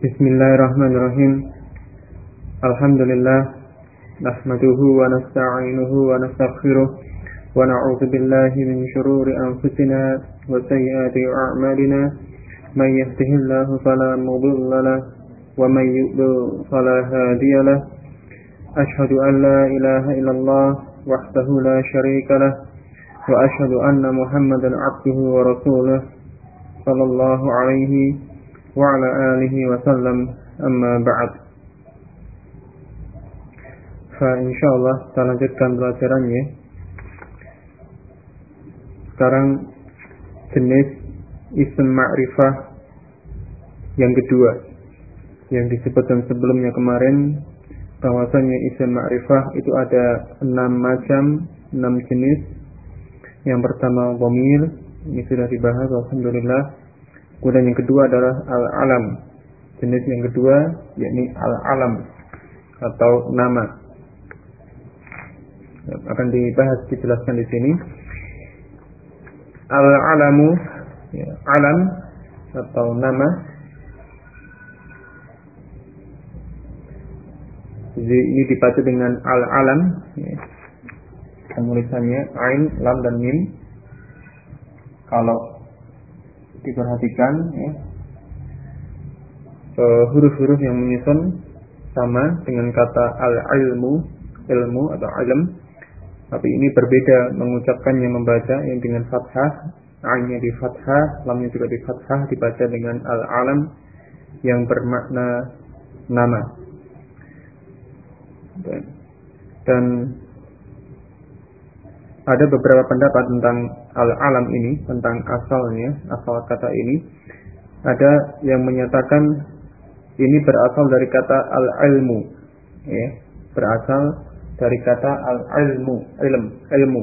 Bismillahirrahmanirrahim. Alhamdulillah nahmaduhu wa nasta'inuhu wa nastaghfiruh wa na'udzu billahi min shururi anfusina wa sayyiati a'malina may yahdihillahu fala mudilla lahu wa may yudlil fala hadiya lahu asyhadu an la ilaha illallah wahdahu la syarika lahu wa asyhadu anna Muhammadan 'abduhu wa rasuluh sallallahu alaihi wa ala alihi wa sallam, amma ba'd. Insyaallah kita lanjutkan pelajarannya. Sekarang jenis isim ma'rifah yang kedua, yang disebutkan sebelumnya kemarin bahwasanya isim ma'rifah itu ada 6 macam, 6 jenis. Yang pertama dhamir, ini sudah dibahas alhamdulillah. Kemudian yang kedua adalah al-alam. Jenis yang kedua yakni al-alam atau nama. Akan dibahas, dijelaskan di sini. Al-alamu, ya, alam atau nama. Jadi ini dibaca dengan al-alam, ya. Penulisannya ain, lam dan mim. Kalau diperhatikan, ya, huruf-huruf yang menyusun sama dengan kata al-ilmu, ilmu atau ilm, tapi ini berbeda mengucapkannya, membaca yang dengan fathah, ainnya di fathah, lamnya juga di fathah, dibaca dengan al-alam yang bermakna nama. Dan ada beberapa pendapat tentang al-alam ini, tentang asalnya, asal kata ini. Ada yang menyatakan ini berasal dari kata al-ilmu, ya, berasal dari kata al-ilmu, ilmu,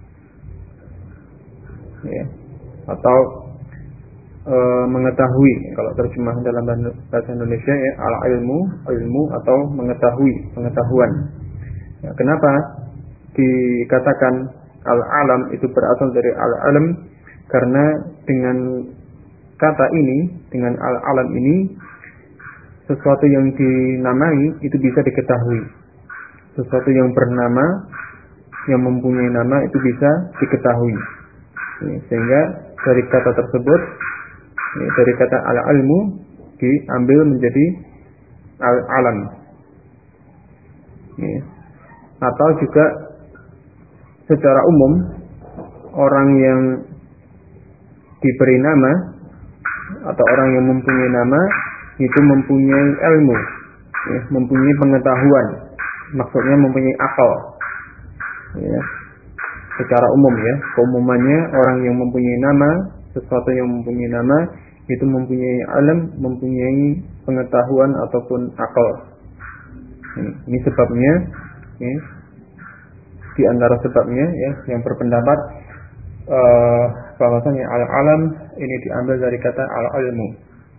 ya, atau mengetahui. Kalau terjemah dalam bahasa Indonesia, ya, al-ilmu, ilmu atau mengetahui, pengetahuan. Ya, kenapa dikatakan al-alam itu berasal dari al-alam? Karena dengan kata ini, dengan al-alam ini, sesuatu yang dinamai itu bisa diketahui. Sesuatu yang bernama, yang mempunyai nama itu bisa diketahui. Sehingga dari kata tersebut, dari kata al-ilmu diambil menjadi al-alam. Atau juga secara umum orang yang diberi nama atau orang yang mempunyai nama itu mempunyai ilmu, ya, mempunyai pengetahuan, maksudnya mempunyai akal, ya. Secara umum, ya, keumumannya orang yang mempunyai nama, sesuatu yang mempunyai nama itu mempunyai ilmu, mempunyai pengetahuan ataupun akal. Ini sebabnya, ya, di antara sebabnya, ya, yang berpendapat bahwasanya al-alam ini diambil dari kata al-ilmu.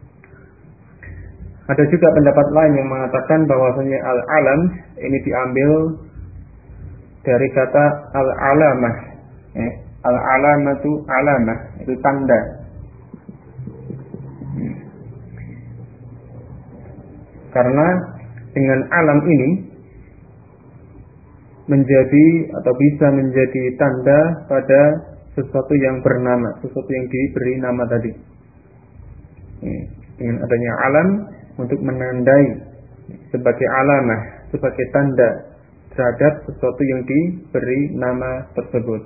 Ada juga pendapat lain yang mengatakan bahwasanya al-alam ini diambil dari kata al-alamah. Al-alamatu alamah, itu tanda. Karena dengan alam ini menjadi atau bisa menjadi tanda pada sesuatu yang bernama, sesuatu yang diberi nama tadi. Dengan adanya alam untuk menandai sebagai alamah, sebagai tanda terhadap sesuatu yang diberi nama tersebut.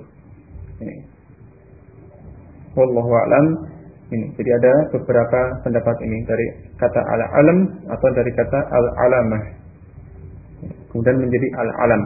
Wallahu a'lam. Jadi ada beberapa pendapat ini dari kata al-alam atau dari kata al-alamah, kemudian menjadi al-alam.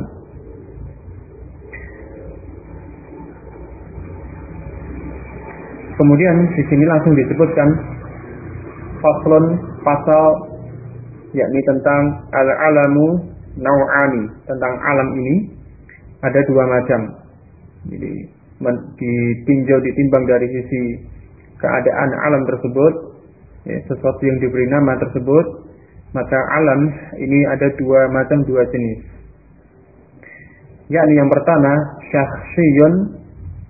Kemudian di sini langsung disebutkan faslun, pasal, yakni tentang al-alamu nau'ani, tentang alam ini ada 2 macam. Jadi ditimbang dari sisi keadaan alam tersebut, ya, sesuatu yang diberi nama tersebut, maka alam ini ada 2 macam, 2 jenis. Yakni yang pertama syakhsiyun,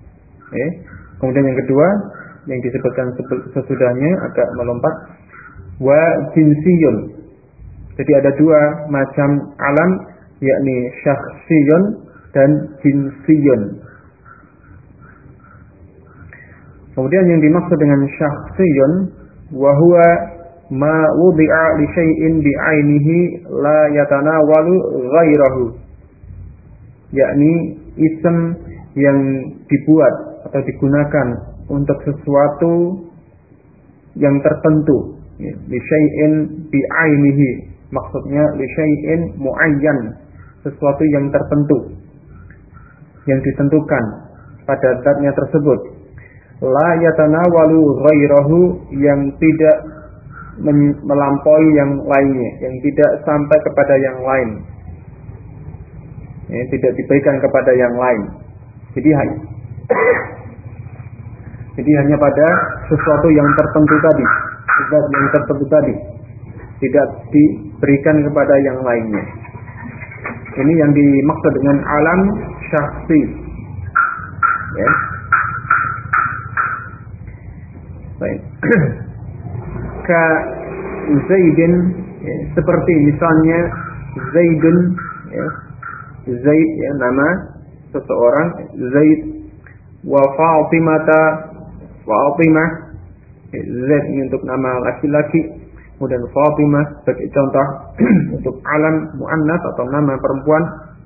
kemudian yang kedua yang disebutkan sesudahnya agak melompat, wa jinsiyun. Jadi ada dua macam alam, yakni syakhsiyun dan jinsiyun. Kemudian yang dimaksud dengan syakhsiyun wa huwa ma wudi'a li syai'in bi 'ainihi la yatanawalu ghairahu, yakni ism yang dibuat atau digunakan untuk sesuatu yang tertentu, li syai'in bi 'ainihi, maksudnya li syai'in muayyan, sesuatu yang tertentu, yang ditentukan pada zatnya tersebut, la yatanawalu ghairahu, yang tidak melampaui yang lainnya, yang tidak sampai kepada yang lain, tidak diberikan kepada yang lain. Jadi hanya pada sesuatu yang tertentu tadi, zat yang tertentu tadi, tidak diberikan kepada yang lainnya. Ini yang dimaksud dengan alam syakhsi. Ya. Baik. Ka Zaidin, ya, seperti misalnya Zaidun, ya, Zaid, ya, nama seseorang Zaid, wa Fatimata, Fatimah, ya, Zaid ini untuk nama laki-laki, kemudian Fatimah sebagai contoh untuk alam muannas atau nama perempuan.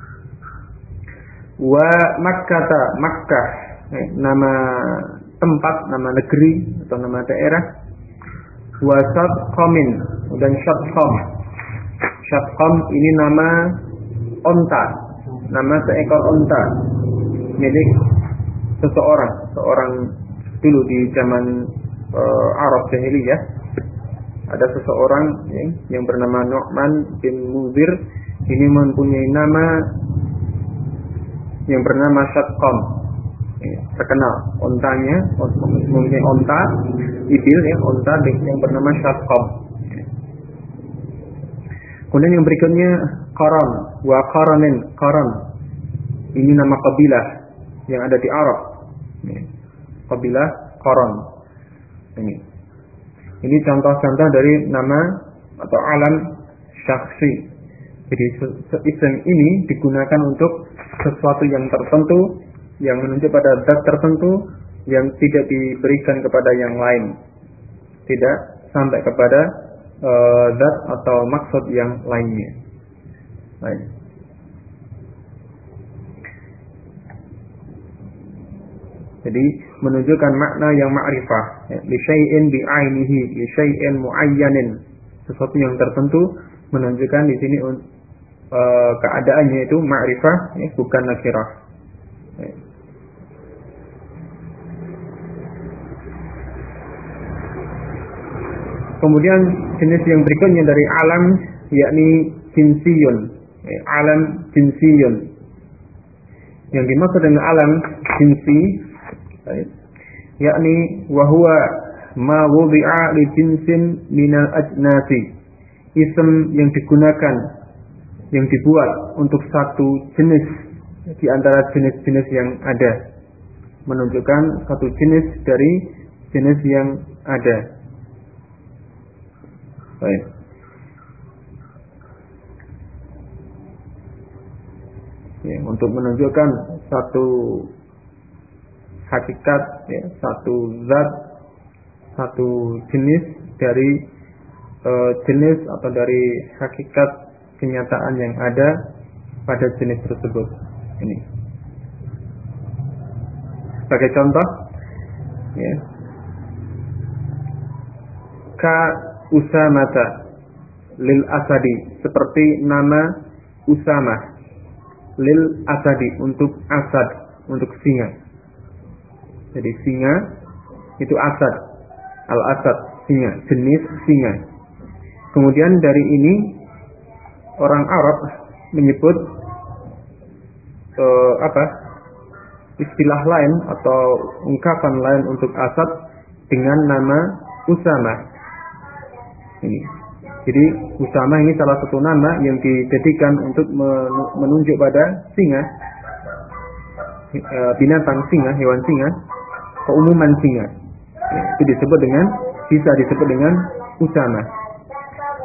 Wa Makkata, Makkah, ya, nama tempat, nama negeri atau nama daerah. Wa Syatqamin, dan Syatqam. Syatqam ini nama onta, nama seekor onta milik seorang dulu di zaman Arab jahiliyah. Ada seseorang, ya, yang bernama Nu'man bin Mudhir, ini mempunyai nama yang bernama Syatqam. Terkenal ontanya, mempunyai onta ibil, ya, onta yang bernama Syatqam. Kemudian yang berikutnya Qaran, wa Qaranin, Qaran ini nama kabilah yang ada di Arab, kabilah Qaran. Ini contoh-contoh dari nama atau alam syakhsi. Jadi isim ini digunakan untuk sesuatu yang tertentu, yang menunjuk pada zat tertentu, yang tidak diberikan kepada yang lain, tidak sampai kepada zat atau maksud yang lainnya. Baik. Jadi menunjukkan makna yang ma'rifah, ya, li syai'in bi 'ainihi, li syai'in muayyanin, sesuatu yang tertentu, menunjukkan di sini keadaannya itu ma'rifah, ya, bukan nakirah. Ya. Kemudian jenis yang berikutnya dari alam, yakni jinsiyun, ya, alam jinsiyun. Yang dimaksud dengan alam jinsi, yakni wahwa ma wudi'a li jinsin minal ajnasi, ism yang digunakan, yang dibuat untuk satu jenis di antara jenis-jenis yang ada, menunjukkan satu jenis dari jenis yang ada. Baik. Ya, untuk menunjukkan satu hakikat, ya, satu zat, satu jenis dari jenis atau dari hakikat kenyataan yang ada pada jenis tersebut. Ini sebagai contoh, ya, ka Usamata lil Asadi, seperti nama Usamah lil Asadi, untuk Asad, untuk singa. Jadi singa itu Asad, al-Asad, singa, jenis singa. Kemudian dari ini orang Arab menyebut istilah lain atau ungkapan lain untuk Asad dengan nama Usamah. Ini. Jadi Usamah ini salah satu nama yang dijadikan untuk menunjuk pada singa, binatang singa, hewan singa, keumuman singa. Ya, itu bisa disebut dengan Usamah.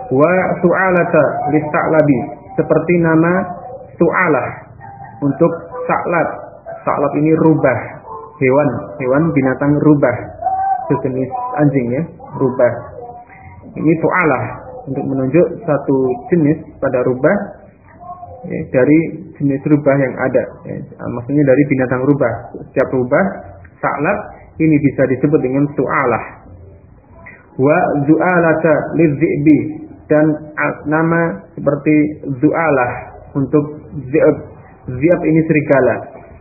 Wa su'alata lis-sa'labi, seperti nama su'alah untuk sa'lab. Sa'lab ini rubah, hewan binatang rubah, sejenis anjing ya, rubah. Ini su'alah untuk menunjuk satu jenis pada rubah ya, dari jenis rubah yang ada ya, maksudnya dari binatang rubah. Setiap rubah sa'lab ini bisa disebut dengan su'alah. Wa zu'alata lidzi'bi, dan nama seperti zu'alah untuk zi'ab. Zi'ab ini serigala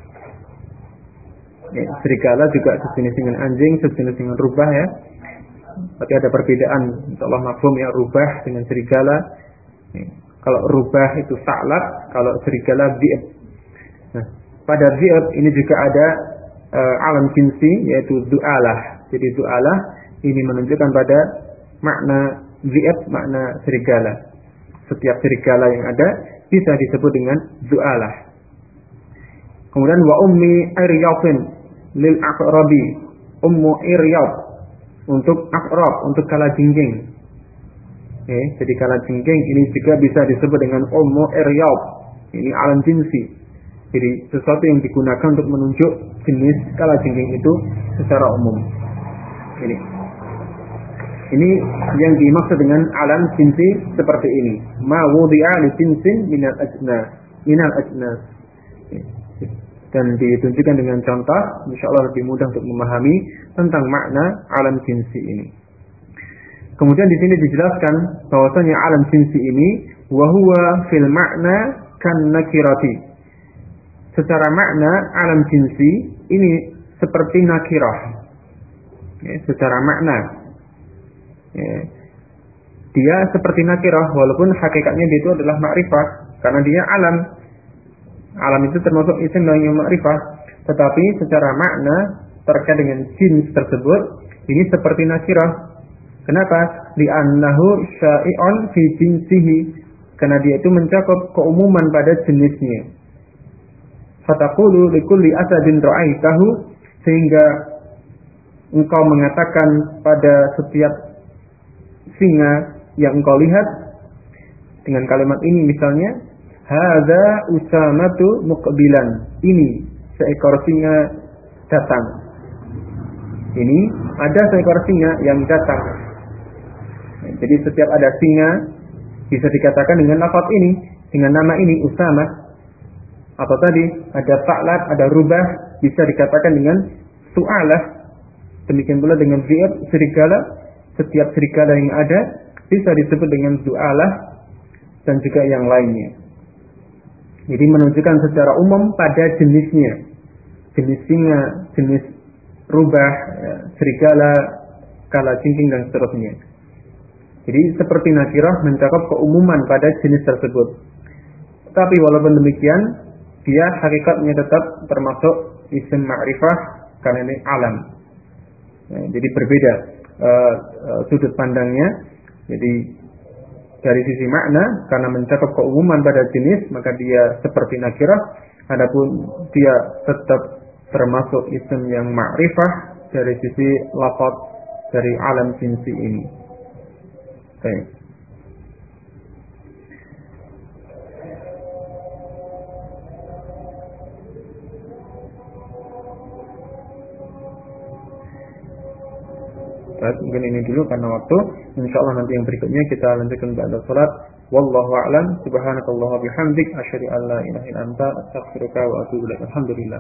ya, serigala juga sejenis dengan anjing, sejenis dengan rubah ya. Berarti ada perbedaan, insyaallah mafhum ya, rubah dengan serigala ya. Kalau rubah itu sa'lab, kalau serigala zi'ab. Nah, pada zi'ab ini juga ada alam jinsi yaitu du'alah. Jadi du'alah ini menunjukkan pada makna zi'ab, makna serigala. Setiap serigala yang ada bisa disebut dengan du'alah. Kemudian wa ummi iryafin lil aqrabi, ummu iryaf untuk aqrab, untuk kalajengking. Jadi kalajengking ini juga bisa disebut dengan ummu iryaf. Ini alam jinsi. Jadi sesuatu yang digunakan untuk menunjuk jenis kalajengking itu secara umum. Ini yang dimaksud dengan alam jinsi seperti ini. Ma wudi'a li jinsin minal ajnas. Dan ditunjukkan dengan contoh, insyaallah lebih mudah untuk memahami tentang makna alam jinsi ini. Kemudian di sini dijelaskan bahwasanya alam jinsi ini wa huwa fil makna kan nakirati. Secara makna alam jinsi ini seperti nakirah. Ya, secara makna ya, dia seperti nakirah walaupun hakikatnya dia itu adalah ma'rifah karena dia alam. Alam itu termasuk isim yang ma'rifah, tetapi secara makna terkait dengan jins tersebut ini seperti nakirah. Kenapa? Li'annahu sya'i'un fi jinsihi, karena dia itu mencakup keumuman pada jenisnya. Fataqulu likulli asadin ra'aitahu, sehingga engkau mengatakan pada setiap singa yang engkau lihat dengan kalimat ini misalnya, hadza usamatu muqbilan, ini seekor singa datang. Ini ada seekor singa yang datang. Jadi setiap ada singa bisa dikatakan dengan lafaz ini, dengan nama ini Usama. Atau tadi ada sa'lab, ada rubah, bisa dikatakan dengan su'alah. Demikian pula dengan zi'ab, serigala. Setiap serigala yang ada bisa disebut dengan su'alah dan juga yang lainnya. Jadi menunjukkan secara umum pada jenisnya. Jenis singa, jenis rubah, serigala, kalajengking dan seterusnya. Jadi seperti nakirah mencakup keumuman pada jenis tersebut. Tapi walaupun demikian, dia hakikatnya tetap termasuk isim ma'rifah karena ini alam. Jadi berbeda sudut pandangnya. Jadi dari sisi makna, karena mencakup keumuman pada jenis, maka dia seperti nakirah. Adapun dia tetap termasuk isim yang ma'rifah dari sisi lafaz dari alam jinsi ini. Baik. Mungkin ini dulu karena waktu. Insyaallah nanti yang berikutnya kita lanjutkan ba'da salat. Wallahu a'lam. Subhanakallahumma bihamdik asyhadu an la ilaha illa anta astaghfiruka wa atubu ilaik. Alhamdulillah.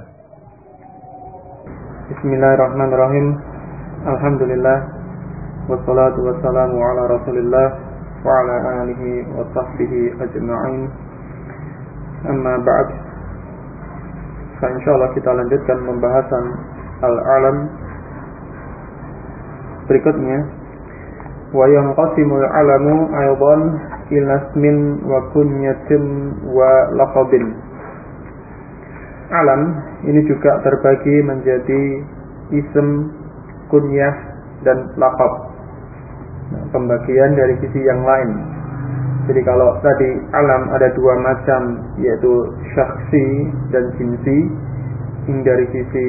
Bismillahirrahmanirrahim. Alhamdulillah. Wassalatu wassalamu ala Rasulillah wa ala alihi wa sahbihi ajma'in. Amma ba'd. Insyaallah kita lanjutkan pembahasan al-alam berikutnya. Wa yanqasimul alamu aidan ila ismin wa kunyatin wa laqabin. Alam ini juga terbagi menjadi ism, kunyah dan laqab. Nah, pembagian dari sisi yang lain. Jadi kalau tadi alam ada dua macam, yaitu syakhsi dan jinsi. Ini dari sisi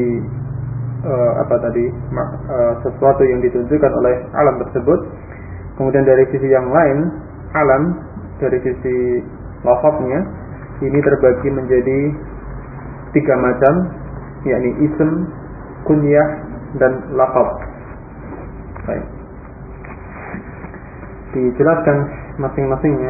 sesuatu yang ditunjukkan oleh alam tersebut. Kemudian dari sisi yang lain, alam dari sisi lafadznya ini terbagi menjadi 3 macam, yakni ism, kunyah, dan lafadz. Baik. Dijelaskan masing-masingnya.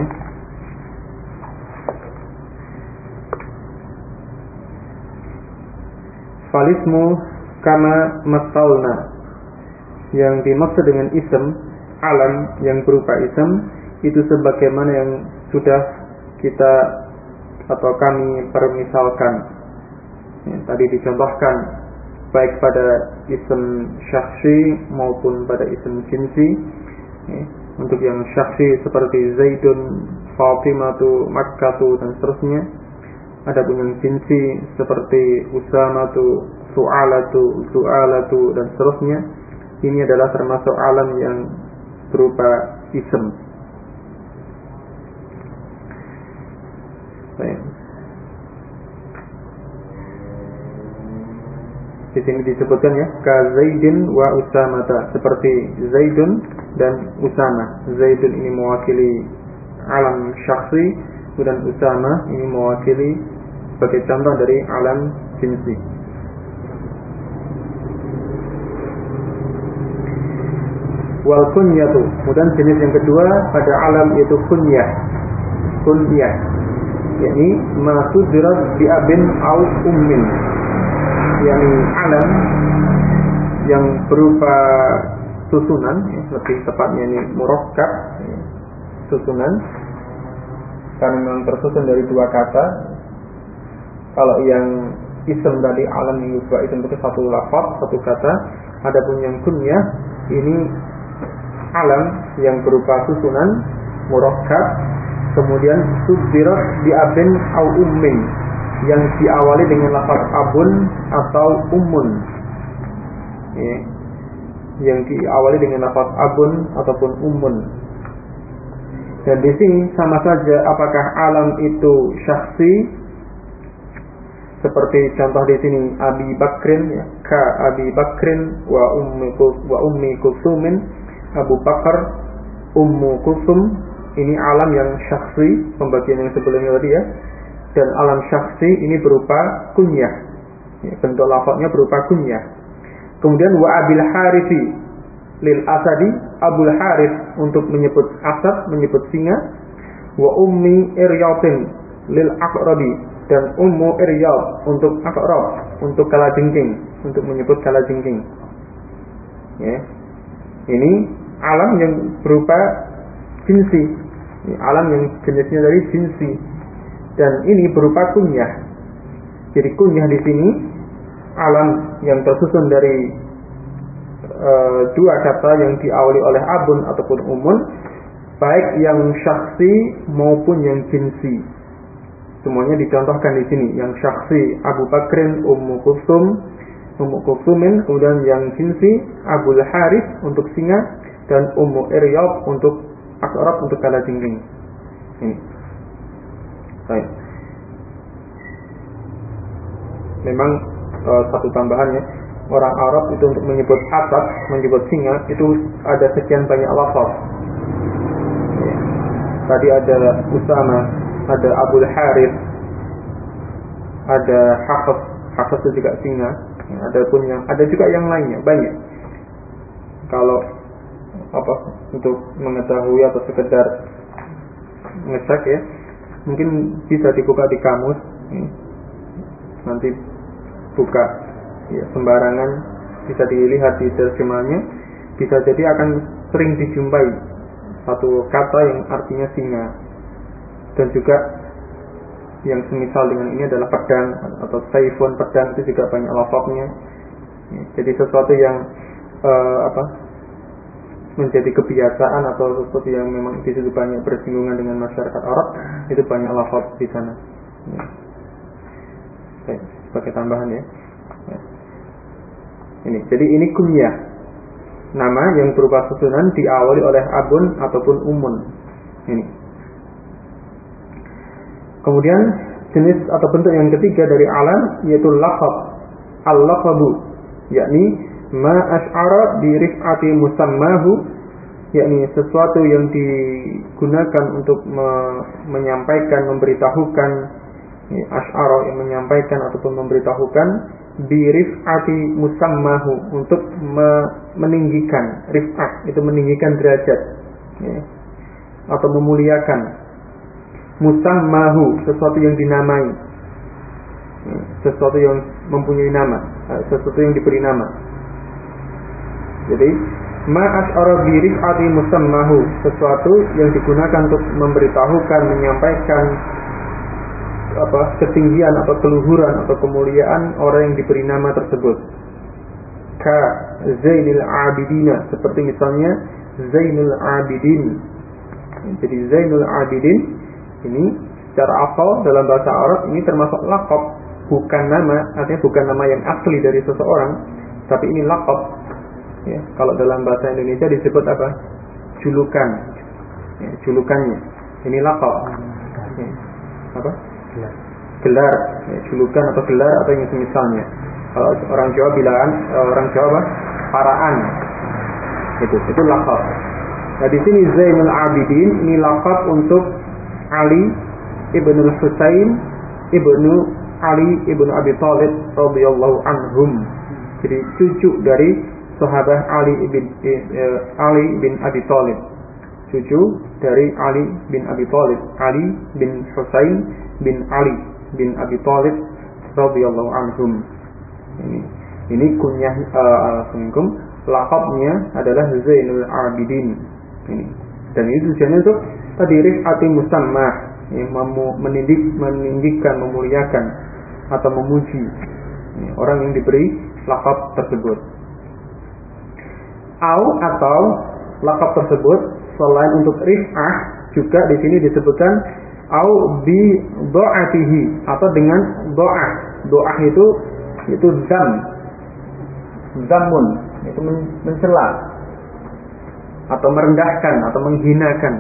Falismu kama masalna, yang dimaksud dengan ism, alam yang berupa ism, itu sebagaimana yang sudah kita atau kami permisalkan. Tadi dicontohkan baik pada ism syakhsi maupun pada ism jinsi. Untuk yang syakhsi seperti Zaidun, Fatimatu, Makkatu, dan seterusnya. Adapun yang jinsi seperti Usamatu, Su'alatu, dan seterusnya, ini adalah termasuk alam yang berupa ism. Baik. Di sini disebutkan ya, ka Zaidin wa Usamata, seperti Zaidun dan Usama. Zaidun ini mewakili alam syakhsi, dan Usama ini mewakili sebagai contoh dari alam jinsi. Wal kunyatu, kemudian jenis yang kedua pada alam yaitu kunyah. Kunyah, yakni ma tudrat bi abin au ummin, yakni alam yang berupa susunan, lebih tepatnya ini murakkab, susunan, karena memang tersusun dari 2 kata. Kalau yang ism tadi alam yang berupa ism itu 1 lafaz, 1 kata. Adapun yang kunyah ini alam yang berupa susunan murakkab, kemudian subdirat bi abin au ummin, yang diawali dengan lafaz abun atau ummun. Yang diawali dengan lafaz abun ataupun ummun. Dan di sini sama saja apakah alam itu syakhsi, seperti contoh di sini Abi Bakrin, ya, ka Abi Bakrin wa ummi Kulsumin, Abu Bakar, Ummu Kulsum. Ini alam yang syakhsi, pembagian yang sebelumnya tadi ya. Dan alam syakhsi ini berupa kunyah, ya, bentuk lafadznya berupa kunyah. Kemudian wa abil harithi lil asadi, Abul Harith untuk menyebut asad, menyebut singa. Wa ummi iryatin lil aqrabi, dan ummu iryad untuk aqrab, untuk kalajengking, untuk menyebut kalajengking. Ya. Ini alam yang berupa jinsi, ini alam yang jenisnya dari jinsi, dan ini berupa kunyah. Jadi kunyah di sini alam yang tersusun dari 2 kata yang diawali oleh abun ataupun umun, baik yang syakhsi maupun yang jinsi. Semuanya dicontohkan di sini. Yang syakhsi Abu Bakrin, Ummu Kulsumin, kemudian yang jinsi Abul Harith untuk singa, dan Ummu Iryad untuk aqrab, untuk kalajengking. Ini. Baik. Memang satu tambahannya, orang Arab itu untuk menyebut asad, menyebut singa itu ada sekian banyak lafaz. Ya. Tadi ada Usama, ada Abul Harith, ada Hafs itu juga singa. Ada juga yang lainnya banyak. Kalau untuk mengetahui atau sekedar ngecek ya, mungkin bisa dibuka di kamus. Nanti buka ya, sembarangan, bisa dilihat di terjemahnya. Bisa jadi akan sering dijumpai satu kata yang artinya singa. Dan juga yang semisal dengan ini adalah pedang atau saifun, pedang itu juga banyak lafaznya. Jadi sesuatu yang menjadi kebiasaan atau sesuatu yang memang di situ banyak bersinggungan dengan masyarakat Arab, itu banyak lafaz di sana. Sebagai tambahan ya. Jadi ini kunyah, nama yang berupa susunan diawali oleh abun ataupun umun. Ini. Kemudian jenis atau bentuk yang ketiga dari alam yaitu laqab. Al-laqabu, yakni ma asy'ara bi rif'ati musammahu yakni sesuatu yang digunakan untuk menyampaikan, memberitahukan, asy'ara yang menyampaikan ataupun memberitahukan, birif'ati musammahu, untuk meninggikan, rif'ah itu meninggikan derajat, ya, atau memuliakan, musammahu sesuatu yang dinamai, sesuatu yang mempunyai nama, sesuatu yang diberi nama. Jadi ma'asy'ara bi rif'ati musammahu, sesuatu yang digunakan untuk memberitahukan, menyampaikan ketinggian atau keluhuran atau kemuliaan orang yang diberi nama tersebut. Ka Zainul Abidin, seperti misalnya Zainul Abidin. Jadi Zainul Abidin ini secara asal dalam bahasa Arab ini termasuk laqab, bukan nama, artinya bukan nama yang asli dari seseorang, tapi ini laqab. Ya, kalau dalam bahasa Indonesia disebut apa? Julukan. Ya, julukannya. Ini laqab. Ya. Apa? Gelar. Ya, julukan atau gelar atau yang semisalnya. Kalau orang Jawa bilang, orang Jawa paraan. Itu laqab. Nah, di sini Zainul Abidin ini laqab untuk Ali ibnu Husain ibnu Ali ibnu Abi Thalib radhiyallahu anhum. Jadi cucu dari sahabat Ali bin Abi Thalib, cucu dari Ali bin Abi Thalib, Ali bin Husain bin Ali bin Abi Thalib radhiyallahu anhum. Ini kunyah laqabnya adalah Zainul Abidin. Ini. Dan ini tujuannya untuk tadi rif'ati musammah, ya, meninggikan, memuliakan atau memuji, ya, orang yang diberi laqab tersebut. Atau laqab tersebut selain untuk rif'ah juga di sini disebutkan bi dha'atihi, atau dengan dha'ah. Dha'ah itu zammun, itu mencela atau merendahkan atau menghinakan.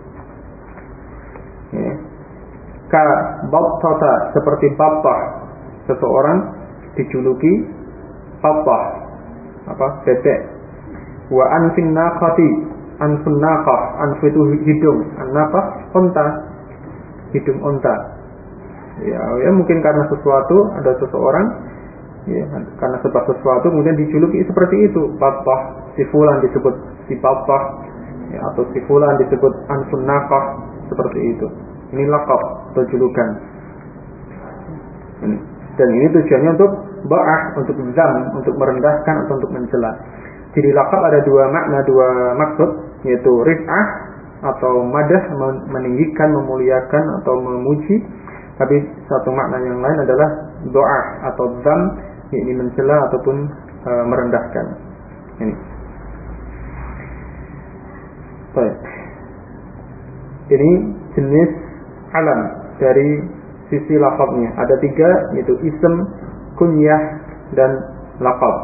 Ya. Ka battata, seperti battah, seseorang dijuluki battah, bebek. Wa anfin naqati, anfun naqah, anf itu hidung, an-naqah unta, hidung unta. Ya mungkin karena sesuatu, ada seseorang, ya, karena sebab sesuatu kemudian dijuluki seperti itu. Battah, si fulan disebut si battah, ya, atau si fulan disebut anfun naqah, seperti itu. Ini laqab atau julukan. Dan ini tujuannya untuk ba'ah, untuk zam, untuk merendahkan atau untuk mencela. Jadi laqab ada dua makna, dua maksud, yaitu rif'ah atau madah, meninggikan, memuliakan atau memuji. Tapi satu makna yang lain adalah doa atau zam, yakni mencela ataupun merendahkan. Ini. Baik. Ini jenis alam dari sisi laqabnya. Ada tiga, yaitu ism, kunyah, dan laqab.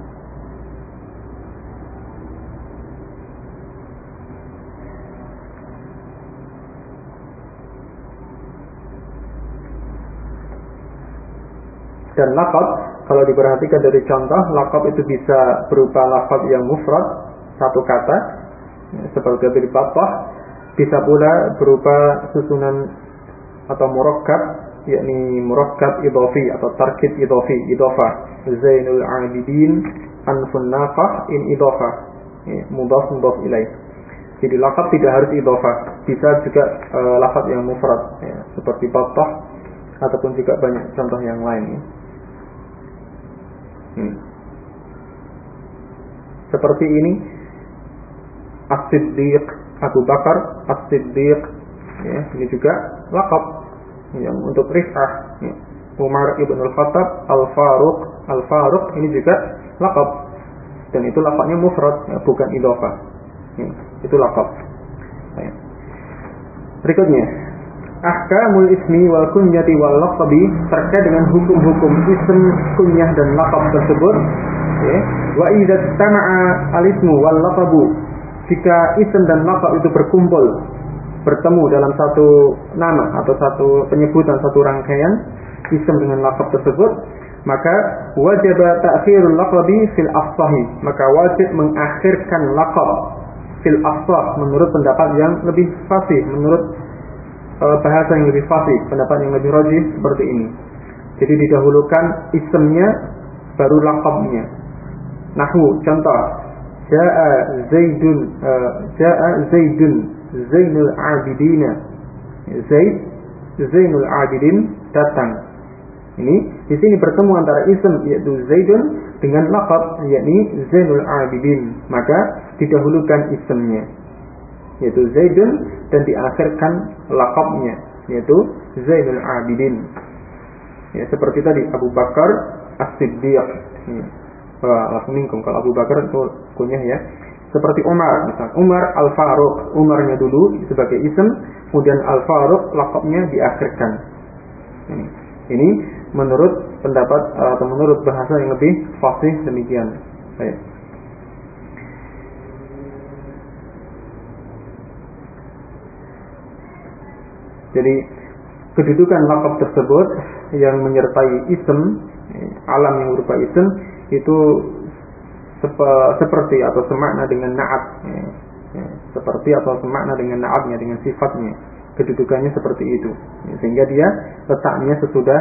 Dan laqab, kalau diperhatikan dari contoh, laqab itu bisa berupa laqab yang mufrad, satu kata, seperti dari battah. Bisa pula berupa susunan atau murakkab, yakni murakkab idhafi atau tarkib idhafah. Zainul Abidin anfun naqah in idhafah, mudhaf ilaih. Jadi laqab tidak harus idhafah, bisa juga laqab yang mufrad, ya, seperti battah, ataupun juga banyak contoh yang lain, ya. Seperti ini As-Siddiq, Abu Bakar As-Siddiq, ya, ini juga laqab yang untuk rif'ah, ya. Umar ibn al-Khattab Al-Faruq ini juga laqab, dan itu laqabnya mufrad, ya, bukan idhafah, ya, itu laqab, ya. Berikutnya ahkamul ismi wal kunyati wal laqabi, terkait dengan hukum-hukum ism, kunyah, dan laqab tersebut, ya. Wa idza tama'a al-ismu wal laqabu, jika ism dan laqab itu bertemu dalam satu nama atau satu penyebutan, satu rangkaian ism dengan laqab tersebut, maka wajib ta'khirul laqabi fil afsahi, maka wajib mengakhirkan laqab fil afsah, menurut pendapat yang lebih fasih, menurut bahasa yang lebih fasih, pendapat yang lebih rajih seperti ini. Jadi didahulukan isimnya baru laqabnya. Nahwu contoh, jaa Zaidun Zainul Abidin. Zainul Abidin datang. Ini di sini bertemu antara isim yaitu Zaidun dengan laqab yakni Zainul Abidin, maka didahulukan isimnya yaitu Zaidun dan diakhirkan laqabnya yaitu Zainul Abidin. Ya, seperti tadi Abu Bakar As-Siddiq. Langsung minkum kalau Abu Bakar itu kunyah ya. Seperti Umar, misal Umar Al-Faruq, Umarnya dulu sebagai isim, kemudian Al-Faruq laqabnya diakhirkan. Ini menurut pendapat atau menurut bahasa yang lebih fasih demikian. Baik. Jadi kedudukan laqab tersebut yang menyertai isim, alam yang berupa isim itu seperti atau semakna dengan na'at, seperti atau semakna dengan na'atnya, dengan sifatnya, kedudukannya seperti itu, sehingga dia letaknya sesudah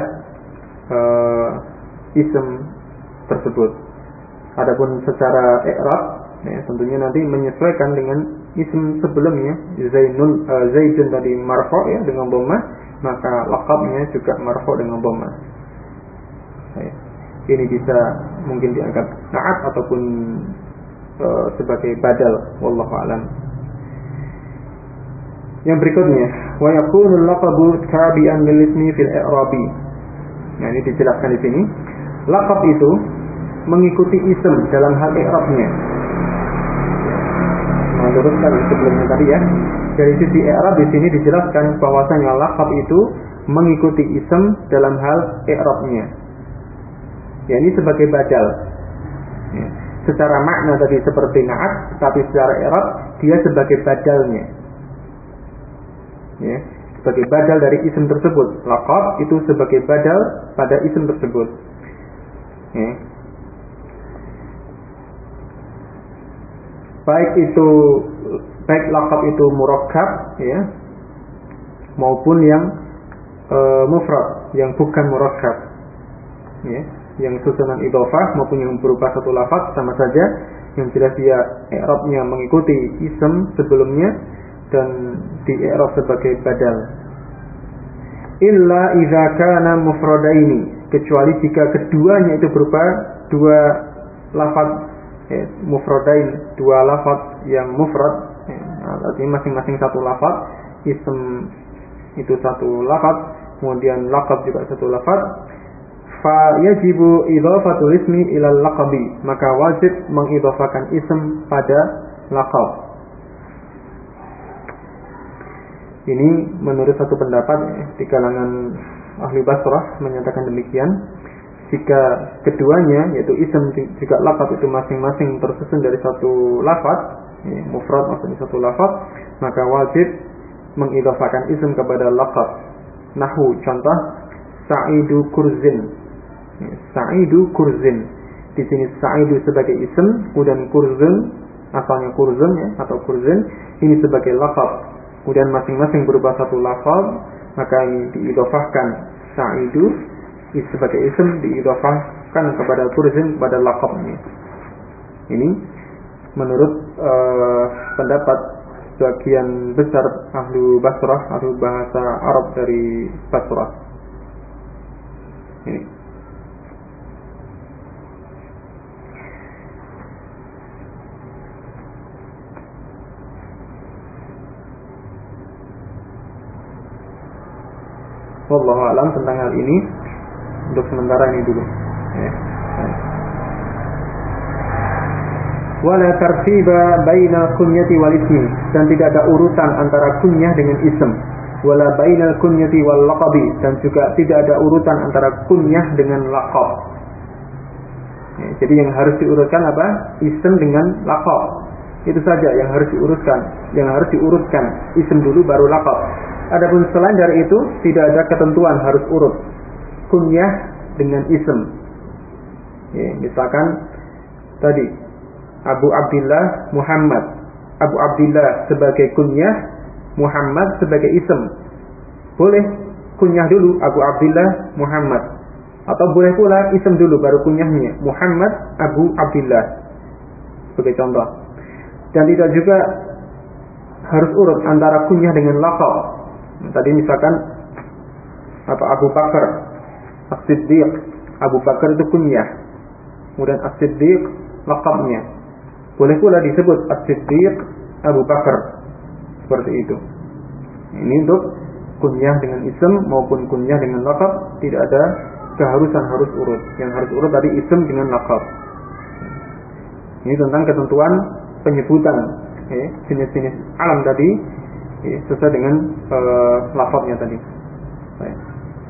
isim tersebut. Adapun secara i'rab, tentunya nanti menyesuaikan dengan isim sebelumnya. Zaidun tadi marfu' ya dengan dhammah, maka laqabnya juga marfu' dengan dhammah. Ini bisa mungkin dianggap na'at ataupun sebagai badal, wallahu a'lam. Yang berikutnya, wa yakunu al-laqabu tabi'an lil ismi fil i'rabi. Nah, ini dijelaskan di sini. Laqab itu mengikuti isim dalam hal i'rabnya. Meluruskan sebelumnya tadi ya. Dari sisi i'rab di sini dijelaskan bahwasanya laqab itu mengikuti isim dalam hal i'rabnya. Ya, ini sebagai badal. Ya. Secara makna tadi seperti na'at, tapi secara i'rab dia sebagai badalnya. Ya, sebagai badal dari isim tersebut. Laqab itu sebagai badal pada isim tersebut. Ya. Baik laqab itu murakkab ya, maupun yang mufrad, yang bukan murakkab. Ya, yang susunan idhofah maupun yang berupa satu lafaz sama saja, yang jelas dia i'rabnya mengikuti isim sebelumnya dan di i'rab sebagai badal. Illa idza kana mufradaini, kecuali jika keduanya itu berupa dua lafaz mufradain, dua lafaz yang mufrad, artinya masing-masing satu lafaz, isim itu satu lafaz, kemudian laqab juga satu lafaz. Fa yajibu idhafatul ismi ila laqabi, maka wajib mengidhafakan isim pada laqab. Ini menurut satu pendapat di kalangan ahli Basrah menyatakan demikian. Jika keduanya yaitu isim juga laqab itu masing-masing tersusun dari satu lafaz, mufrad maksudnya satu lafaz, maka wajib mengidhafakan isim kepada laqab. Nahwu contoh Sa'idu Kurzin. Sa'idu Kurzin. Di sini Sa'idu sebagai isim, kemudian Kurzin asalnya Kurzin ya, atau Kurzin ini sebagai laqab. Kemudian masing-masing berupa satu lafaz, maka ini diidhofahkan Sa'idu sebagai isim, diidhofahkan kepada Kurzin kepada laqabnya. Ini menurut pendapat sebagian besar ahlu Basrah, ahlu bahasa Arab dari Basrah. Ini. Wallahu a'lam tentang hal ini. Untuk sementara ini dulu. Wala tartiba bainal kunyati wal ismi, dan tidak ada urutan antara kunyah dengan ism. Wala bainal kunyati wal laqabi, dan juga tidak ada urutan antara kunyah dengan laqab. Jadi yang harus diurutkan apa? Ism dengan laqab. Itu saja yang harus diurutkan. Yang harus diurutkan ism dulu baru laqab. Adapun selain dari itu tidak ada ketentuan harus urut kunyah dengan ism. Ya, misalkan tadi Abu Abdillah Muhammad, Abu Abdillah sebagai kunyah, Muhammad sebagai ism. Boleh kunyah dulu Abu Abdillah Muhammad, atau boleh pula ism dulu baru kunyahnya Muhammad Abu Abdillah sebagai contoh. Dan tidak juga harus urut antara kunyah dengan laqab. Tadi misalkan Abu Bakar As-Siddiq, Abu Bakar itu kunyah, kemudian As-Siddiq laqabnya. Boleh pula disebut As-Siddiq Abu Bakar, seperti itu. Ini untuk kunyah dengan ism maupun kunyah dengan laqab tidak ada keharusan harus urut. Yang harus urut tadi ism dengan laqab. Ini tentang ketentuan penyebutan jenis-jenis alam tadi sesuai dengan lafadznya tadi. Baik.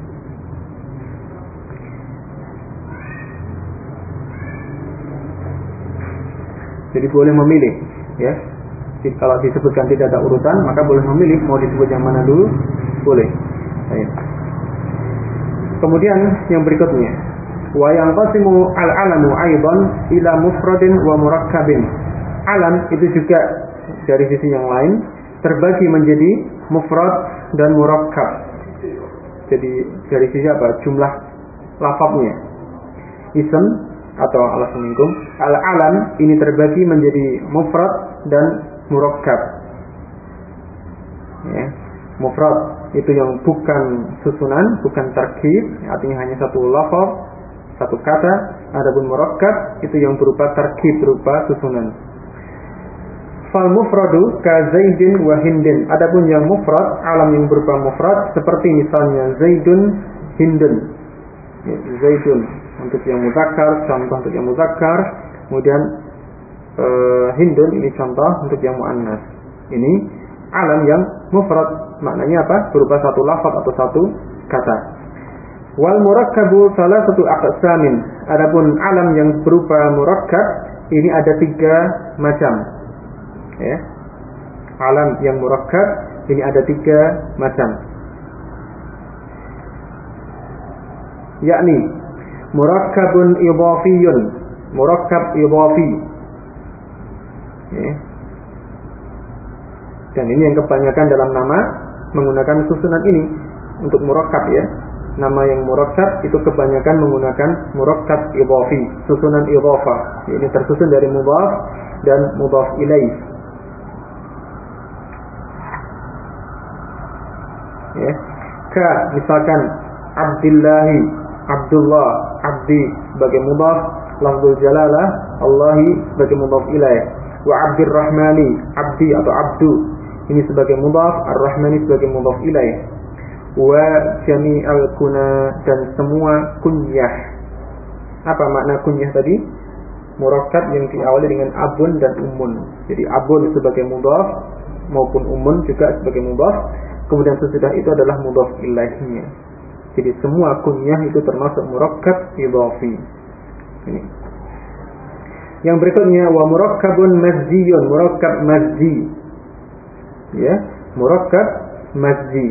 Jadi boleh memilih, ya. Kalau disebutkan tidak ada urutan, maka boleh memilih mau disebut yang mana dulu, boleh. Baik. Kemudian yang berikutnya, wa yanqasimu al-alamu aidan ila mufradin wa murakkabin. Alam itu juga dari sisi yang lain terbagi menjadi mufrad dan murakkab. Jadi dari sisi apa? Jumlah lafadznya. Ism atau alaikum al-alam ini terbagi menjadi mufrad dan murakkab. Ya. Mufrad itu yang bukan susunan, bukan tarkib, artinya hanya satu lafaz, satu kata. Adapun murakkab itu yang berupa tarkib, berupa susunan. Fal mufradu ka Zaidin wa Hindin. Adapun yang mufrad, alam yang berupa mufrad seperti misalnya Zaidun, Hindun. Ya, Zaidun untuk yang muzakkar, contoh untuk yang muzakkar. Kemudian Hindun ini contoh untuk yang muannas. Ini alam yang mufrad, maknanya apa? Berupa satu lafaz atau satu kata. Wal murakkabu salah satu aqsamin. Adapun alam yang berupa murakkab ini ada 3 macam. Ya. Alam yang murakkab ini ada 3 macam. Yakni murakkabun idhafiyun, murakkab idhafi. Ya. Dan ini yang kebanyakan dalam nama menggunakan susunan ini untuk murakkab, ya. Nama yang murakkab itu kebanyakan menggunakan murakkab idhafi, susunan idhafah. Ini tersusun dari mudhaf dan mudhaf ilaih. Ya. Misalkan Abdillahi, Abdullah, Abdi sebagai mudhaf, lafzul jalalah Allahi sebagai mudhaf ilaih. Wa Abdirrahmani, Abdi atau Abdu ini sebagai mudhaf, Ar-Rahmani sebagai mudhaf ilaih. Wa jami'al kuna, dan semua kunyah. Apa makna kunyah tadi? Murakkab yang diawali dengan abun dan umun. Jadi abun sebagai mudhaf maupun umun juga sebagai mudhaf. Kemudian sesudah itu adalah mudhaf ilaihnya. Jadi semua kunyah itu termasuk murakkab idhafi. Ini. Yang berikutnya wa murakkabun mazjiyun, murakkab mazji. Ya, murakkab mazji.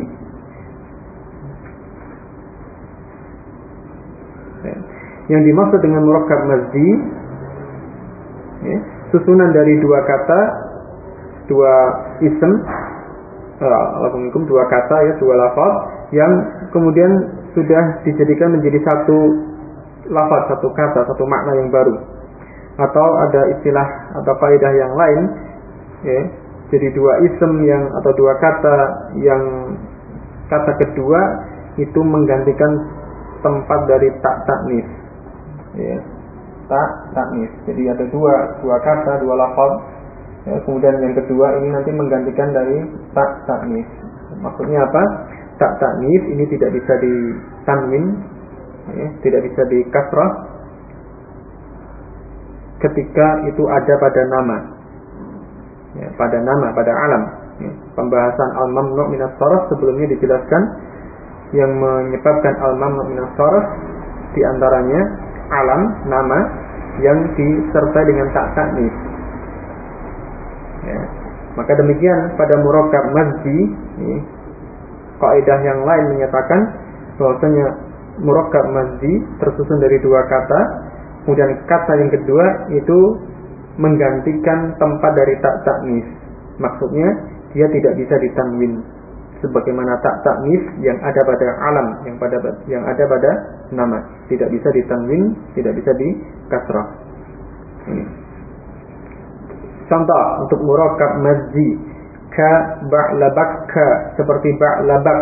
Ya. Yang dimaksud dengan murakkab mazji, ya, susunan dari 2 kata, 2 ism, alaikum 2 kata, ya, 2 lafaz yang kemudian sudah dijadikan menjadi satu lafaz, satu kata, satu makna yang baru. Atau ada istilah atau kaidah yang lain, ya. Jadi 2 ism yang atau 2 kata yang kata kedua itu menggantikan tempat dari tak taknis. Ya. Tak taknis. Jadi ada dua kata, 2 lafaz. Ya, kemudian yang kedua ini nanti menggantikan dari tak taknis. Maksudnya apa? Tak taknis ini tidak bisa ditanwin, ya, tidak bisa dikasrah ketika itu ada pada nama, ya, pada nama, pada alam. Ya. Pembahasan al-mamnu' minas sarf sebelumnya dijelaskan yang menyebabkan al-mamnu' minas sarf diantaranya alam, nama yang disertai dengan tak taknis. Ya. Maka demikian pada murakkab mazji, kaidah yang lain menyatakan bahwasanya murakkab mazji tersusun dari 2 kata, kemudian kata yang kedua itu menggantikan tempat dari tak taknis. Maksudnya dia tidak bisa ditanwin sebagaimana ta'nis yang ada pada alam, yang ada pada nama, tidak bisa ditanwin, tidak bisa dikasrah. Ini contoh untuk murakkab mazzi, ka ba'labakka, seperti ba'labak.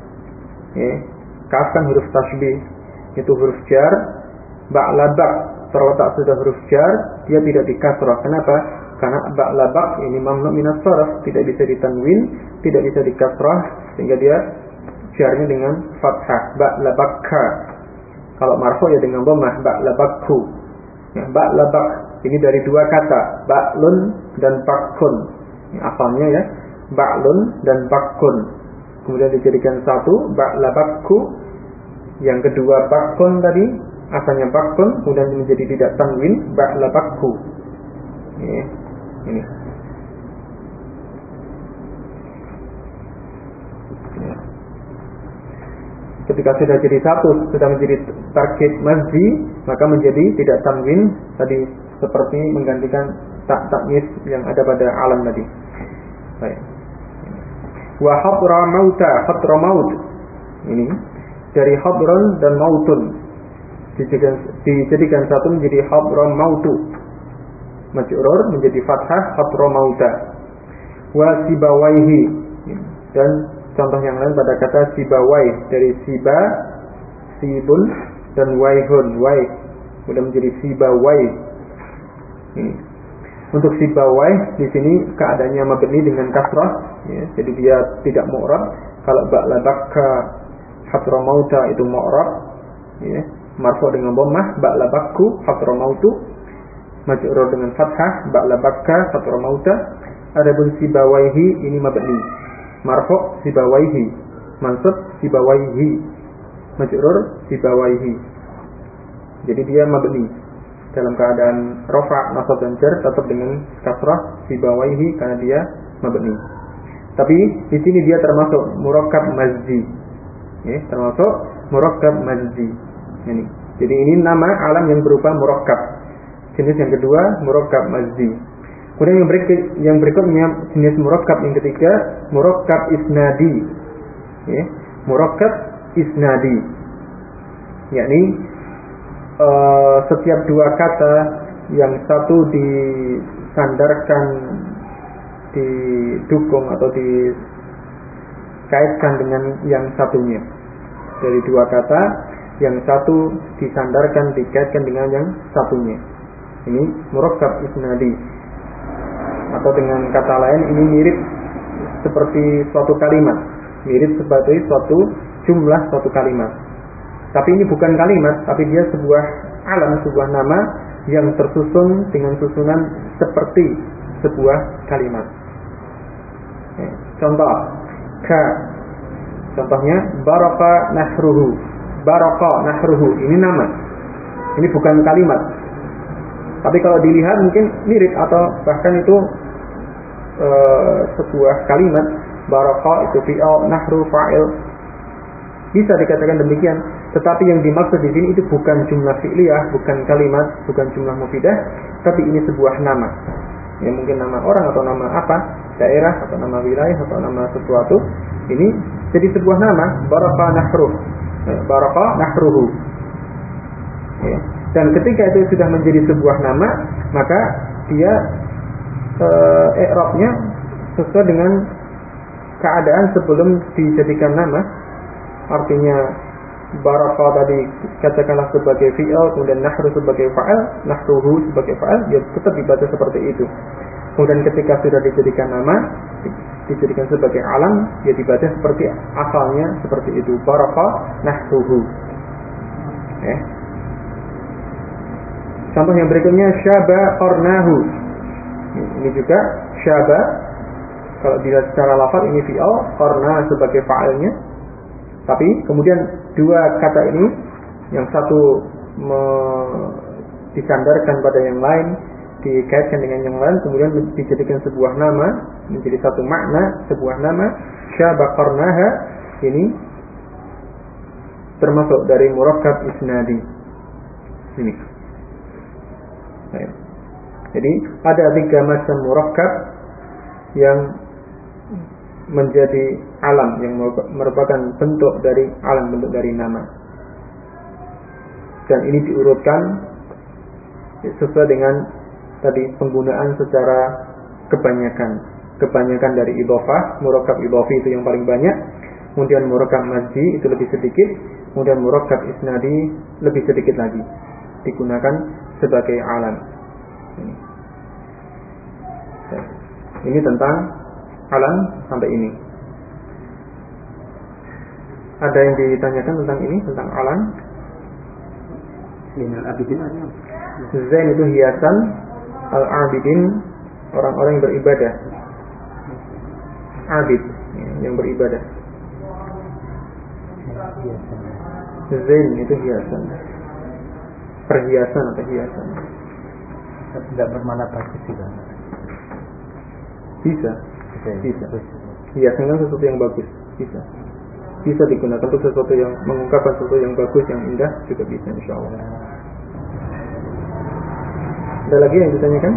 Kaf kan huruf tasbih, itu huruf jar. Ba'labak terletak sudah huruf jar, dia tidak dikasrah. Kenapa? Karena ba'labak ini mamnu minas sharaf, tidak bisa ditanwin, tidak bisa dikasrah, sehingga dia jarnya dengan fathah, ba'labakka. Kalau marfu ya dengan dhammah, ba'labakku. Ya, ba'labak ini dari dua kata, ba'lun dan bakkun. Asalnya ya, ba'lun dan bakkun. Kemudian dijadikan satu, ba'labakku. Yang kedua bakkun tadi, asalnya bakkun, kemudian menjadi tidak tanwin, ba'labakku. Ya. Ini ketika sudah jadi satu, sudah menjadi tarkib mazzi, maka menjadi tidak tanwin tadi, seperti menggantikan ta'nis yang ada pada alam tadi. Baik. Wa hadra mauta, hadra maut. Ini dari hadron dan mautun dijadikan satu menjadi hadra mautu. Majrur menjadi fathah, hadra mauta. Wa sibawaihi, dan contoh yang lain pada kata sibawai, dari siba, sibun, dan waihun, waih, sudah menjadi sibawai. Ini untuk sibawai di sini keadaannya mabni dengan kasrah, ya, jadi dia tidak mu'rab. Kalau ba'labakka hadra mauta itu mu'rab, ya, marfu dengan dhammah, ba'labakku hadra mautu, majrur dengan fathah, ba'labakka hadra mauta. Adapun sibawaihi ini mabni, marfu sibawaihi, mansub sibawaihi, majrur sibawaihi. Jadi dia mabni dalam keadaan rafa, nasab dan jar tetap dengan kasrah sibawaihi karena dia mabni. Tapi di sini dia termasuk murakkab mazzi. Ya, termasuk murakkab mazzi. Ini. Jadi ini nama alam yang berupa murakkab. Jenis yang kedua murakkab mazzi. Kemudian yang berikutnya jenis murakkab yang ketiga murakkab isnadi. Ya, murakkab isnadi. Yakni setiap dua kata yang satu disandarkan, didukung atau dikaitkan dengan yang satunya. Dari dua kata yang satu disandarkan, dikaitkan dengan yang satunya. Ini murakkab isnadi. Atau dengan kata lain ini mirip seperti suatu kalimat, mirip seperti suatu jumlah suatu kalimat. Tapi ini bukan kalimat, tapi dia sebuah alam, sebuah nama yang tersusun dengan susunan seperti sebuah kalimat. Contoh, ka. Contohnya baraka nahruhu. Baraka nahruhu ini nama. Ini bukan kalimat. Tapi kalau dilihat mungkin mirip atau bahkan itu sebuah kalimat. Baraka itu fi'il, nahru fa'il. Bisa dikatakan demikian. Tetapi yang dimaksud di sini itu bukan jumlah fi'liyah, bukan kalimat, bukan jumlah mufidah, tapi ini sebuah nama. Ya mungkin nama orang atau nama apa, daerah atau nama wilayah atau nama sesuatu. Ini jadi sebuah nama, baraka nahruh. Baraka nahruhu. Ya. Dan ketika itu sudah menjadi sebuah nama, maka dia i'rabnya sesuai dengan keadaan sebelum dijadikan nama. Artinya baraka tadi katakanlah sebagai fi'il, kemudian nahru sebagai fa'il, nahruhu sebagai fa'il, dia tetap dibaca seperti itu. Kemudian ketika sudah dijadikan nama, dijadikan sebagai alam, dia dibaca seperti asalnya seperti itu, baraka nahruhu. Contoh yang berikutnya syaba qarnahu. Ini juga syaba, kalau dilihat secara lafaz ini fi'il, qarna sebagai fa'ilnya. Tapi kemudian dua kata ini, yang satu disandarkan pada yang lain, dikaitkan dengan yang lain, kemudian dijadikan sebuah nama, menjadi satu makna, sebuah nama, syaba qarnaha, ini termasuk dari murakkab isnadi. Ini. Jadi ada tiga macam murakkab yang menjadi alam, yang merupakan bentuk dari alam, bentuk dari nama. Dan ini diurutkan sesuai dengan tadi penggunaan secara kebanyakan dari idhofah. Murakkab idhofi itu yang paling banyak, kemudian murakkab mazdi itu lebih sedikit, kemudian murakkab isnadi lebih sedikit lagi digunakan sebagai alam. Ini tentang alam sampai ini. Ada yang ditanyakan tentang ini, tentang alam? Zainal Abidin artinya Zain itu hiasan, al-abidin orang-orang yang beribadah. Abid yang beribadah. Zain itu hiasan, perhiasan atau hiasan. tidak bermakna bagus juga. Bisa. Hiasan kan sesuatu yang bagus, bisa digunakan untuk sesuatu yang mengungkapkan sesuatu yang bagus, yang indah juga bisa, insyaallah. Ada lagi yang ditanyakan?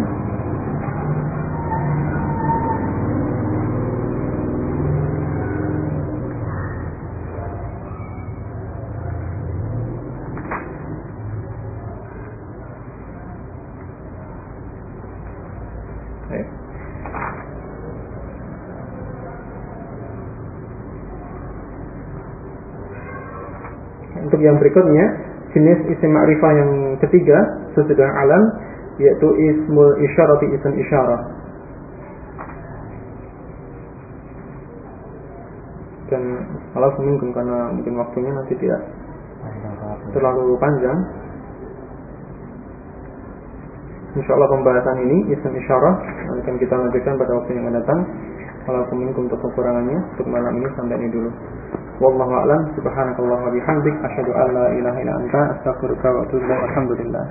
Untuk yang berikutnya, jenis isim ma'rifah yang ketiga sesudah alam, yaitu ismul isyarati, isim isyarah. Dan kalau mungkin karena mungkin waktunya nanti tidak terlalu panjang, insyaallah pembahasan ini isim isyarah akan kita lanjutkan pada waktu yang akan datang. Kalau mungkin untuk kekurangannya untuk malam ini sampai ini dulu. Wallahu a'lam. Subhanakallah wa bihamdik, asyhadu an la ilaha illa anta, astaghfiruka wa atubu ilaik. Alhamdulillah.